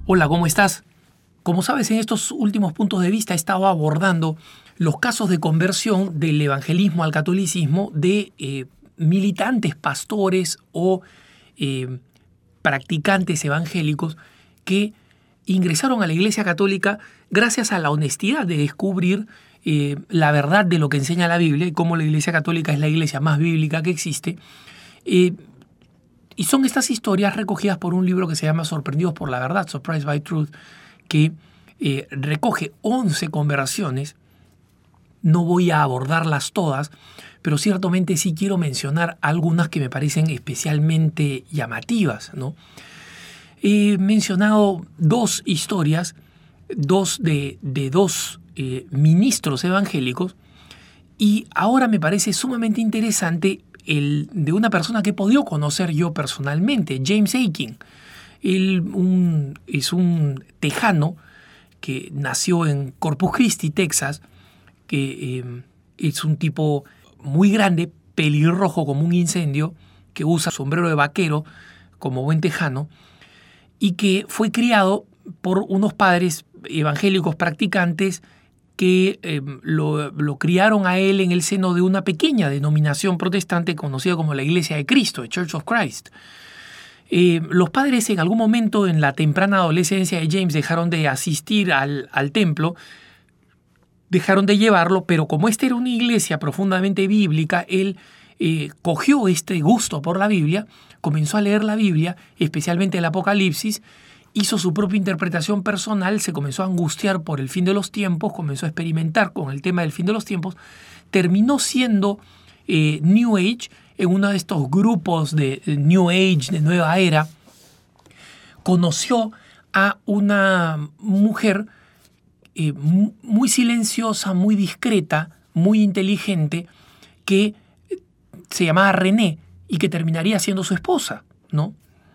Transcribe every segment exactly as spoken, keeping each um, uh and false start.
Hola, ¿cómo estás? Como sabes, en estos últimos puntos de vista he estado abordando los casos de conversión del evangelismo al catolicismo de eh, militantes, pastores o eh, practicantes evangélicos que ingresaron a la Iglesia Católica gracias a la honestidad de descubrir eh, la verdad de lo que enseña la Biblia y cómo la Iglesia Católica es la iglesia más bíblica que existe. Eh, y son estas historias recogidas por un libro que se llama Sorprendidos por la Verdad, Surprised by Truth, que eh, recoge once conversiones. No voy a abordarlas todas, pero ciertamente sí quiero mencionar algunas que me parecen especialmente llamativas, ¿no? He mencionado dos historias, dos de, de dos eh, ministros evangélicos, y ahora me parece sumamente interesante el de una persona que he podido conocer yo personalmente, James Akin. Él un, es un tejano que nació en Corpus Christi, Texas, que eh, es un tipo muy grande, pelirrojo como un incendio, que usa sombrero de vaquero como buen tejano, y que fue criado por unos padres evangélicos practicantes que eh, lo, lo criaron a él en el seno de una pequeña denominación protestante conocida como la Iglesia de Cristo, the Church of Christ. Eh, los padres en algún momento en la temprana adolescencia de James dejaron de asistir al, al templo, dejaron de llevarlo, pero como esta era una iglesia profundamente bíblica, él eh, cogió este gusto por la Biblia, comenzó a leer la Biblia, especialmente el Apocalipsis, hizo su propia interpretación personal, se comenzó a angustiar por el fin de los tiempos, comenzó a experimentar con el tema del fin de los tiempos, terminó siendo eh, New Age en uno de estos grupos de New Age, de nueva era. Conoció a una mujer eh, muy silenciosa, muy discreta, muy inteligente, que se llamaba René y que terminaría siendo su esposa, ¿no?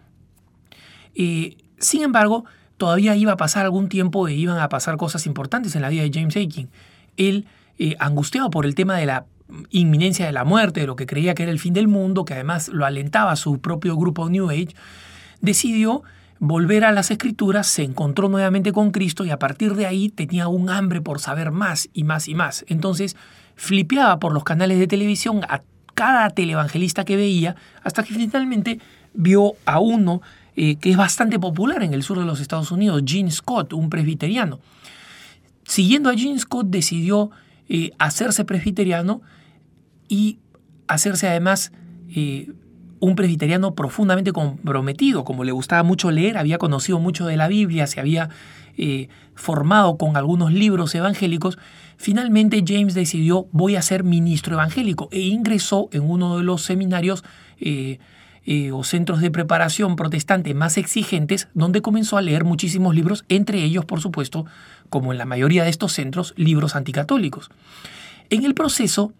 Eh, Sin embargo, todavía iba a pasar algún tiempo e iban a pasar cosas importantes en la vida de James Akin. Él, eh, angustiado por el tema de la inminencia de la muerte, de lo que creía que era el fin del mundo, que además lo alentaba su propio grupo New Age, decidió volver a las Escrituras, se encontró nuevamente con Cristo y a partir de ahí tenía un hambre por saber más y más y más. Entonces, flipeaba por los canales de televisión a cada televangelista que veía, hasta que finalmente vio a uno Eh, que es bastante popular en el sur de los Estados Unidos, Gene Scott, un presbiteriano. Siguiendo a Gene Scott, decidió eh, hacerse presbiteriano y hacerse además eh, un presbiteriano profundamente comprometido. Como le gustaba mucho leer, había conocido mucho de la Biblia, se había eh, formado con algunos libros evangélicos. Finalmente James decidió: voy a ser ministro evangélico, e ingresó en uno de los seminarios eh, Eh, o centros de preparación protestante más exigentes, donde comenzó a leer muchísimos libros, entre ellos, por supuesto, como en la mayoría de estos centros, libros anticatólicos. En el proceso,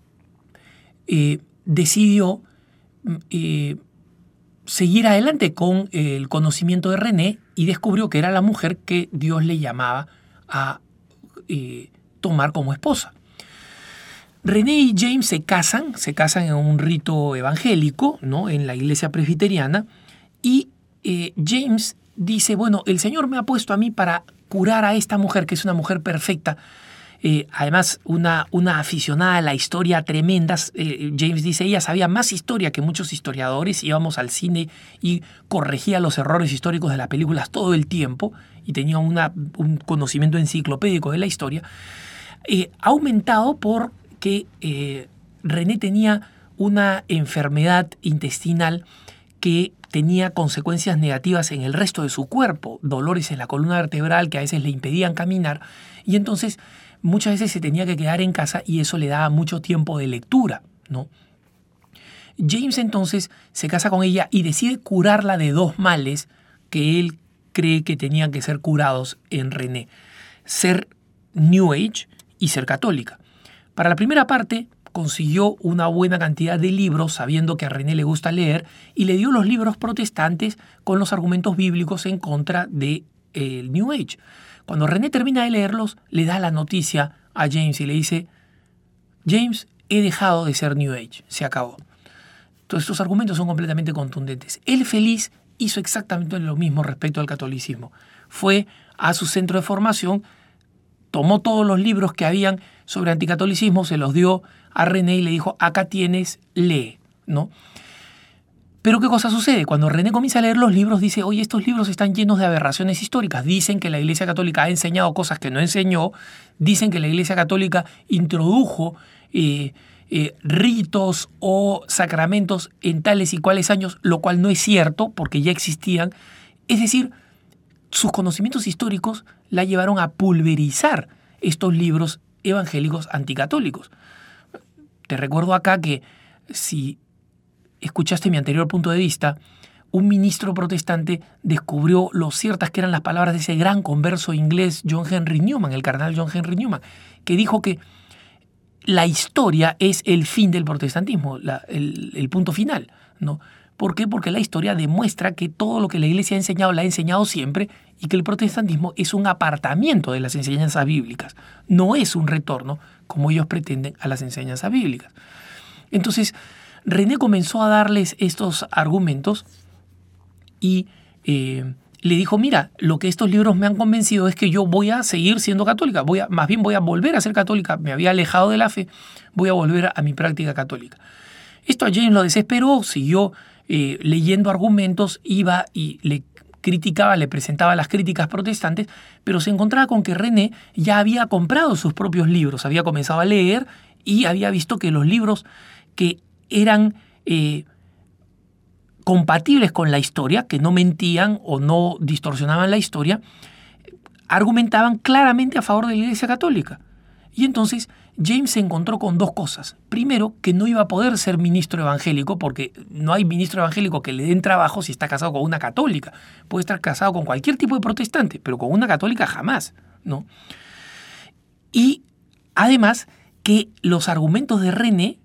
eh, decidió eh, seguir adelante con el conocimiento de René y descubrió que era la mujer que Dios le llamaba a eh, tomar como esposa. René y James se casan, se casan en un rito evangélico, ¿no?, en la iglesia presbiteriana, y eh, James dice: bueno, el Señor me ha puesto a mí para curar a esta mujer, que es una mujer perfecta, eh, además una, una aficionada a la historia tremenda. Eh, James dice: ella sabía más historia que muchos historiadores, íbamos al cine y corregía los errores históricos de las películas todo el tiempo, y tenía una, un conocimiento enciclopédico de la historia, eh, aumentado por que eh, René tenía una enfermedad intestinal que tenía consecuencias negativas en el resto de su cuerpo, dolores en la columna vertebral que a veces le impedían caminar, y entonces muchas veces se tenía que quedar en casa y eso le daba mucho tiempo de lectura, ¿no? James entonces se casa con ella y decide curarla de dos males que él cree que tenían que ser curados en René: ser New Age y ser católica. Para la primera parte, consiguió una buena cantidad de libros, sabiendo que a René le gusta leer, y le dio los libros protestantes con los argumentos bíblicos en contra del eh, New Age. Cuando René termina de leerlos, le da la noticia a James y le dice: James, he dejado de ser New Age, se acabó. Todos estos argumentos son completamente contundentes. Él feliz hizo exactamente lo mismo respecto al catolicismo. Fue a su centro de formación, tomó todos los libros que habían sobre anticatolicismo, se los dio a René y le dijo, acá tienes, lee, ¿no? Pero ¿qué cosa sucede? Cuando René comienza a leer los libros, dice, oye, estos libros están llenos de aberraciones históricas. Dicen que la Iglesia Católica ha enseñado cosas que no enseñó. Dicen que la Iglesia Católica introdujo eh, eh, ritos o sacramentos en tales y cuales años, lo cual no es cierto porque ya existían. Es decir, sus conocimientos históricos la llevaron a pulverizar estos libros evangélicos anticatólicos. Te recuerdo acá que si escuchaste mi anterior punto de vista, un ministro protestante descubrió lo ciertas que eran las palabras de ese gran converso inglés John Henry Newman, el cardenal John Henry Newman, que dijo que la historia es el fin del protestantismo, la, el, el punto final, ¿no? ¿Por qué? Porque la historia demuestra que todo lo que la Iglesia ha enseñado la ha enseñado siempre y que el protestantismo es un apartamiento de las enseñanzas bíblicas, no es un retorno, como ellos pretenden, a las enseñanzas bíblicas. Entonces, René comenzó a darles estos argumentos y eh, le dijo, mira, lo que estos libros me han convencido es que yo voy a seguir siendo católica, voy a, más bien voy a volver a ser católica, me había alejado de la fe, voy a volver a mi práctica católica. Esto a James lo desesperó, siguió eh, leyendo argumentos, iba y le criticaba, le presentaba las críticas protestantes, pero se encontraba con que René ya había comprado sus propios libros, había comenzado a leer y había visto que los libros que eran eh, compatibles con la historia, que no mentían o no distorsionaban la historia, argumentaban claramente a favor de la Iglesia Católica. Y entonces James se encontró con dos cosas. Primero, que no iba a poder ser ministro evangélico, porque no hay ministro evangélico que le den trabajo si está casado con una católica. Puede estar casado con cualquier tipo de protestante, pero con una católica jamás, ¿no? Y además que los argumentos de René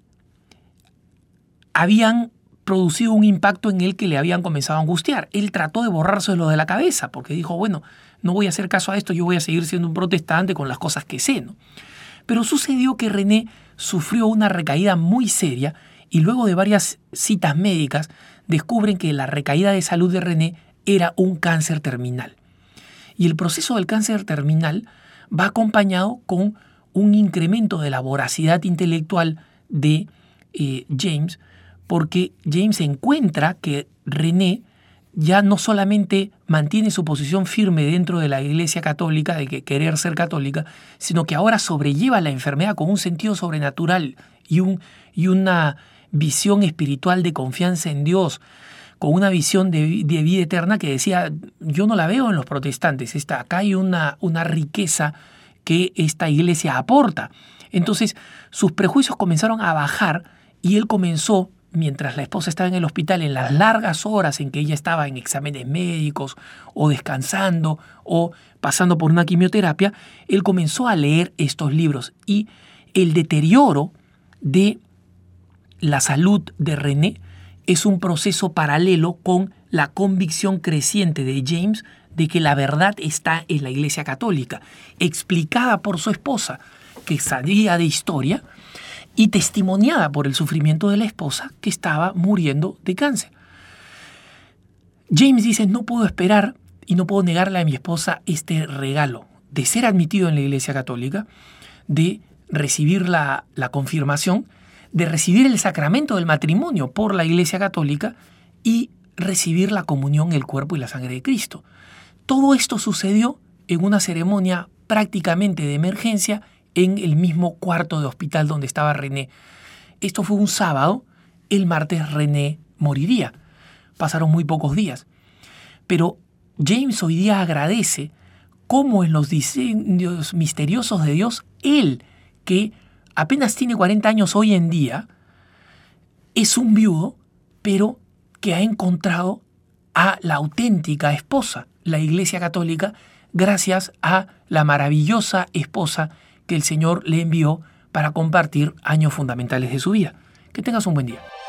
habían producido un impacto en él que le habían comenzado a angustiar. Él trató de borrárselo de la cabeza porque dijo, bueno, no voy a hacer caso a esto, yo voy a seguir siendo un protestante con las cosas que sé, ¿no? Pero sucedió que René sufrió una recaída muy seria y luego de varias citas médicas descubren que la recaída de salud de René era un cáncer terminal. Y el proceso del cáncer terminal va acompañado con un incremento de la voracidad intelectual de eh, James, porque James encuentra que René ya no solamente mantiene su posición firme dentro de la Iglesia Católica, de que querer ser católica, sino que ahora sobrelleva la enfermedad con un sentido sobrenatural y, un, y una visión espiritual de confianza en Dios, con una visión de, de vida eterna que decía, yo no la veo en los protestantes, esta, acá hay una, una riqueza que esta iglesia aporta. Entonces sus prejuicios comenzaron a bajar y él comenzó, mientras la esposa estaba en el hospital, en las largas horas en que ella estaba en exámenes médicos o descansando o pasando por una quimioterapia, él comenzó a leer estos libros y el deterioro de la salud de René es un proceso paralelo con la convicción creciente de James de que la verdad está en la Iglesia Católica, explicada por su esposa, que sabía de historia, y testimoniada por el sufrimiento de la esposa que estaba muriendo de cáncer. James dice, no puedo esperar y no puedo negarle a mi esposa este regalo de ser admitido en la Iglesia Católica, de recibir la, la confirmación, de recibir el sacramento del matrimonio por la Iglesia Católica y recibir la comunión, el cuerpo y la sangre de Cristo. Todo esto sucedió en una ceremonia prácticamente de emergencia en el mismo cuarto de hospital donde estaba René. Esto fue un sábado, el martes René moriría. Pasaron muy pocos días. Pero James hoy día agradece cómo en los diseños misteriosos de Dios, él, que apenas tiene cuarenta años hoy en día, es un viudo, pero que ha encontrado a la auténtica esposa, la Iglesia Católica, gracias a la maravillosa esposa que el Señor le envió para compartir años fundamentales de su vida. Que tengas un buen día.